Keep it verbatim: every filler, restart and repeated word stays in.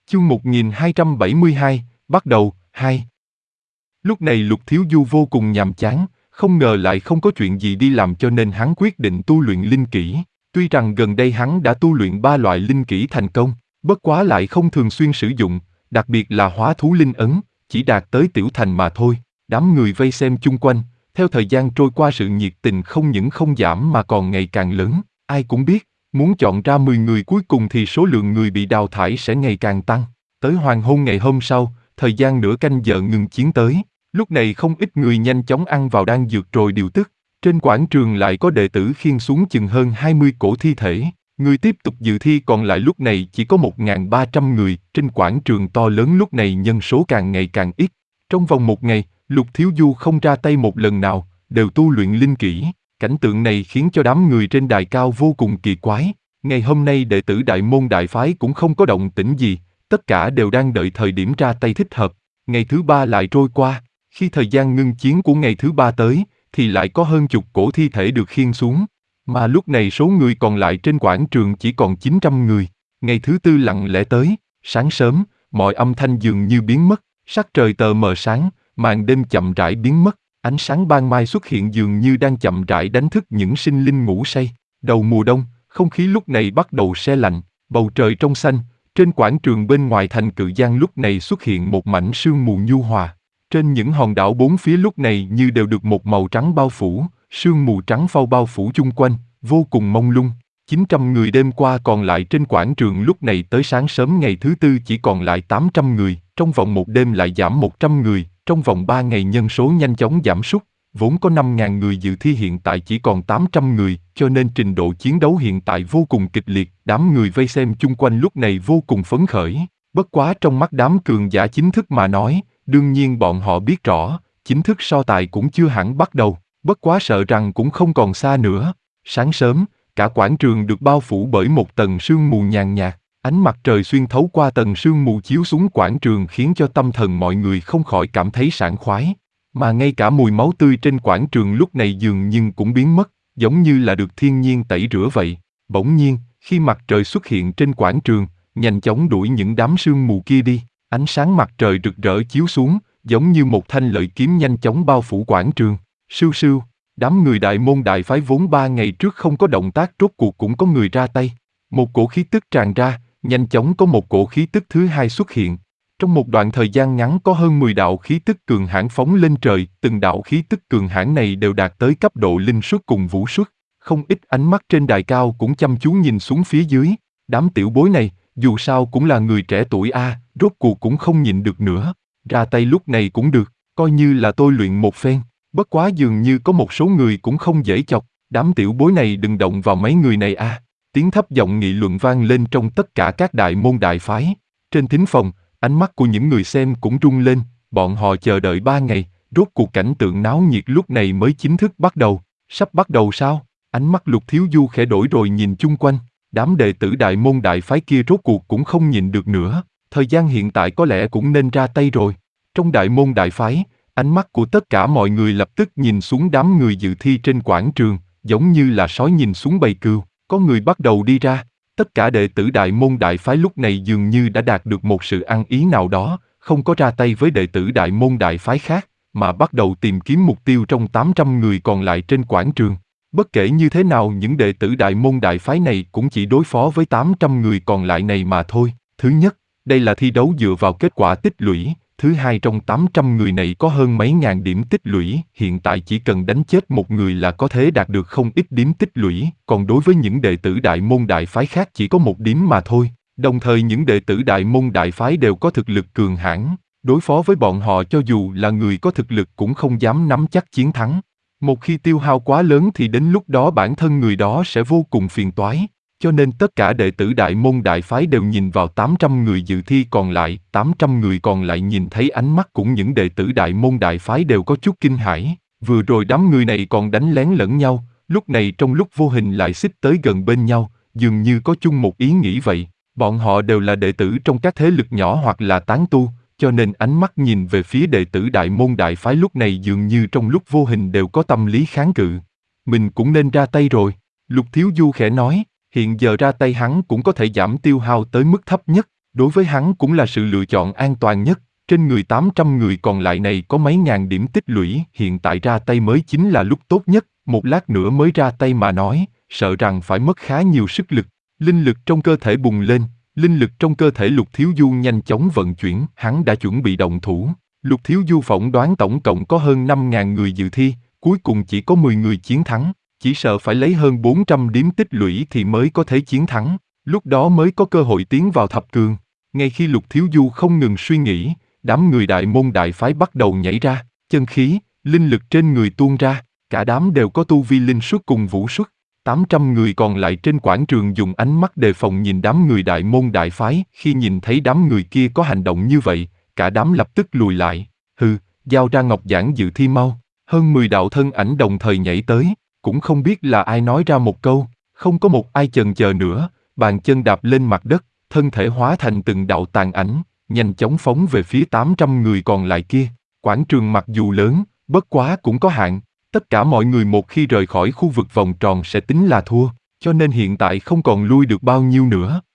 Chương một nghìn hai trăm bảy mươi hai, bắt đầu, hai. Lúc này Lục Thiếu Du vô cùng nhàm chán, không ngờ lại không có chuyện gì đi làm cho nên hắn quyết định tu luyện linh kỹ. Tuy rằng gần đây hắn đã tu luyện ba loại linh kỹ thành công, bất quá lại không thường xuyên sử dụng, đặc biệt là hóa thú linh ấn, chỉ đạt tới tiểu thành mà thôi. Đám người vây xem chung quanh, theo thời gian trôi qua sự nhiệt tình không những không giảm mà còn ngày càng lớn. Ai cũng biết, muốn chọn ra mười người cuối cùng thì số lượng người bị đào thải sẽ ngày càng tăng. Tới hoàng hôn ngày hôm sau, thời gian nửa canh giờ ngừng chiến tới. Lúc này không ít người nhanh chóng ăn vào đan dược rồi điều tức. Trên quảng trường lại có đệ tử khiêng xuống chừng hơn hai mươi cổ thi thể. Người tiếp tục dự thi còn lại lúc này chỉ có một nghìn ba trăm người. Trên quảng trường to lớn lúc này nhân số càng ngày càng ít. Trong vòng một ngày, Lục Thiếu Du không ra tay một lần nào, đều tu luyện linh kỹ. Cảnh tượng này khiến cho đám người trên đài cao vô cùng kỳ quái. Ngày hôm nay đệ tử Đại Môn Đại Phái cũng không có động tĩnh gì, tất cả đều đang đợi thời điểm ra tay thích hợp. Ngày thứ ba lại trôi qua, khi thời gian ngưng chiến của ngày thứ ba tới, thì lại có hơn chục cổ thi thể được khiêng xuống. Mà lúc này số người còn lại trên quảng trường chỉ còn chín trăm người. Ngày thứ tư lặng lẽ tới, sáng sớm, mọi âm thanh dường như biến mất, sắc trời tờ mờ sáng, màn đêm chậm rãi biến mất. Ánh sáng ban mai xuất hiện dường như đang chậm rãi đánh thức những sinh linh ngủ say. Đầu mùa đông, không khí lúc này bắt đầu se lạnh, bầu trời trong xanh. Trên quảng trường bên ngoài thành Cự Giang lúc này xuất hiện một mảnh sương mù nhu hòa. Trên những hòn đảo bốn phía lúc này như đều được một màu trắng bao phủ, sương mù trắng phau bao phủ chung quanh, vô cùng mông lung. chín trăm người đêm qua còn lại trên quảng trường lúc này tới sáng sớm ngày thứ tư chỉ còn lại tám trăm người, trong vòng một đêm lại giảm một trăm người, trong vòng ba ngày nhân số nhanh chóng giảm sút, vốn có năm nghìn người dự thi hiện tại chỉ còn tám trăm người, cho nên trình độ chiến đấu hiện tại vô cùng kịch liệt, đám người vây xem chung quanh lúc này vô cùng phấn khởi. Bất quá trong mắt đám cường giả chính thức mà nói, đương nhiên bọn họ biết rõ, chính thức so tài cũng chưa hẳn bắt đầu, bất quá sợ rằng cũng không còn xa nữa. Sáng sớm, cả quảng trường được bao phủ bởi một tầng sương mù nhàn nhạt, ánh mặt trời xuyên thấu qua tầng sương mù chiếu xuống quảng trường khiến cho tâm thần mọi người không khỏi cảm thấy sảng khoái. Mà ngay cả mùi máu tươi trên quảng trường lúc này dường như cũng biến mất, giống như là được thiên nhiên tẩy rửa vậy. Bỗng nhiên, khi mặt trời xuất hiện trên quảng trường, nhanh chóng đuổi những đám sương mù kia đi, ánh sáng mặt trời rực rỡ chiếu xuống, giống như một thanh lợi kiếm nhanh chóng bao phủ quảng trường. Sưu sưu, đám người Đại Môn Đại Phái vốn ba ngày trước không có động tác rốt cuộc cũng có người ra tay. Một cổ khí tức tràn ra, nhanh chóng có một cổ khí tức thứ hai xuất hiện. Trong một đoạn thời gian ngắn có hơn mười đạo khí tức cường hãn phóng lên trời, từng đạo khí tức cường hãn này đều đạt tới cấp độ linh xuất cùng vũ xuất. Không ít ánh mắt trên đài cao cũng chăm chú nhìn xuống phía dưới. Đám tiểu bối này, dù sao cũng là người trẻ tuổi a, à, rốt cuộc cũng không nhịn được nữa. Ra tay lúc này cũng được, coi như là tôi luyện một phen. Bất quá dường như có một số người cũng không dễ chọc, đám tiểu bối này đừng động vào mấy người này a. À. Tiếng thấp giọng nghị luận vang lên trong tất cả các đại môn đại phái. Trên thính phòng, ánh mắt của những người xem cũng rung lên, bọn họ chờ đợi ba ngày, rốt cuộc cảnh tượng náo nhiệt lúc này mới chính thức bắt đầu. Sắp bắt đầu sao? Ánh mắt Lục Thiếu Du khẽ đổi rồi nhìn chung quanh, đám đệ tử Đại Môn Đại Phái kia rốt cuộc cũng không nhịn được nữa, thời gian hiện tại có lẽ cũng nên ra tay rồi. Trong Đại Môn Đại Phái, ánh mắt của tất cả mọi người lập tức nhìn xuống đám người dự thi trên quảng trường, giống như là sói nhìn xuống bầy cừu, có người bắt đầu đi ra. Tất cả đệ tử Đại Môn Đại Phái lúc này dường như đã đạt được một sự ăn ý nào đó, không có ra tay với đệ tử Đại Môn Đại Phái khác, mà bắt đầu tìm kiếm mục tiêu trong tám trăm người còn lại trên quảng trường. Bất kể như thế nào những đệ tử Đại Môn Đại Phái này cũng chỉ đối phó với tám trăm người còn lại này mà thôi. Thứ nhất, đây là thi đấu dựa vào kết quả tích lũy. Thứ hai, trong tám trăm người này có hơn mấy ngàn điểm tích lũy, hiện tại chỉ cần đánh chết một người là có thể đạt được không ít điểm tích lũy, còn đối với những đệ tử Đại Môn Đại Phái khác chỉ có một điểm mà thôi. Đồng thời những đệ tử Đại Môn Đại Phái đều có thực lực cường hãn, đối phó với bọn họ cho dù là người có thực lực cũng không dám nắm chắc chiến thắng. Một khi tiêu hao quá lớn thì đến lúc đó bản thân người đó sẽ vô cùng phiền toái. Cho nên tất cả đệ tử Đại Môn Đại Phái đều nhìn vào tám trăm người dự thi còn lại, tám trăm người còn lại nhìn thấy ánh mắt của những đệ tử Đại Môn Đại Phái đều có chút kinh hãi. Vừa rồi đám người này còn đánh lén lẫn nhau, lúc này trong lúc vô hình lại xích tới gần bên nhau, dường như có chung một ý nghĩ vậy. Bọn họ đều là đệ tử trong các thế lực nhỏ hoặc là tán tu, cho nên ánh mắt nhìn về phía đệ tử Đại Môn Đại Phái lúc này dường như trong lúc vô hình đều có tâm lý kháng cự. Mình cũng nên ra tay rồi, Lục Thiếu Du khẽ nói. Hiện giờ ra tay hắn cũng có thể giảm tiêu hao tới mức thấp nhất, Đối với hắn cũng là sự lựa chọn an toàn nhất, trên người tám trăm người còn lại này có mấy ngàn điểm tích lũy, hiện tại ra tay mới chính là lúc tốt nhất, một lát nữa mới ra tay mà nói, sợ rằng phải mất khá nhiều sức lực. Linh lực trong cơ thể bùng lên, linh lực trong cơ thể Lục Thiếu Du nhanh chóng vận chuyển, hắn đã chuẩn bị động thủ. Lục Thiếu Du phỏng đoán tổng cộng có hơn năm ngàn người dự thi, cuối cùng chỉ có mười người chiến thắng, chỉ sợ phải lấy hơn bốn trăm điểm tích lũy thì mới có thể chiến thắng, lúc đó mới có cơ hội tiến vào thập cường. Ngay khi Lục Thiếu Du không ngừng suy nghĩ, đám người đại môn đại phái bắt đầu nhảy ra, chân khí, linh lực trên người tuôn ra, cả đám đều có tu vi linh xuất cùng vũ xuất. tám trăm người còn lại trên quảng trường dùng ánh mắt đề phòng nhìn đám người đại môn đại phái, khi nhìn thấy đám người kia có hành động như vậy, cả đám lập tức lùi lại. Hừ, giao ra ngọc giản dự thi mau. Hơn mười đạo thân ảnh đồng thời nhảy tới, cũng không biết là ai nói ra một câu, không có một ai chần chờ nữa, bàn chân đạp lên mặt đất, thân thể hóa thành từng đạo tàn ảnh, nhanh chóng phóng về phía tám trăm người còn lại kia. Quảng trường mặc dù lớn, bất quá cũng có hạn, tất cả mọi người một khi rời khỏi khu vực vòng tròn sẽ tính là thua, cho nên hiện tại không còn lui được bao nhiêu nữa.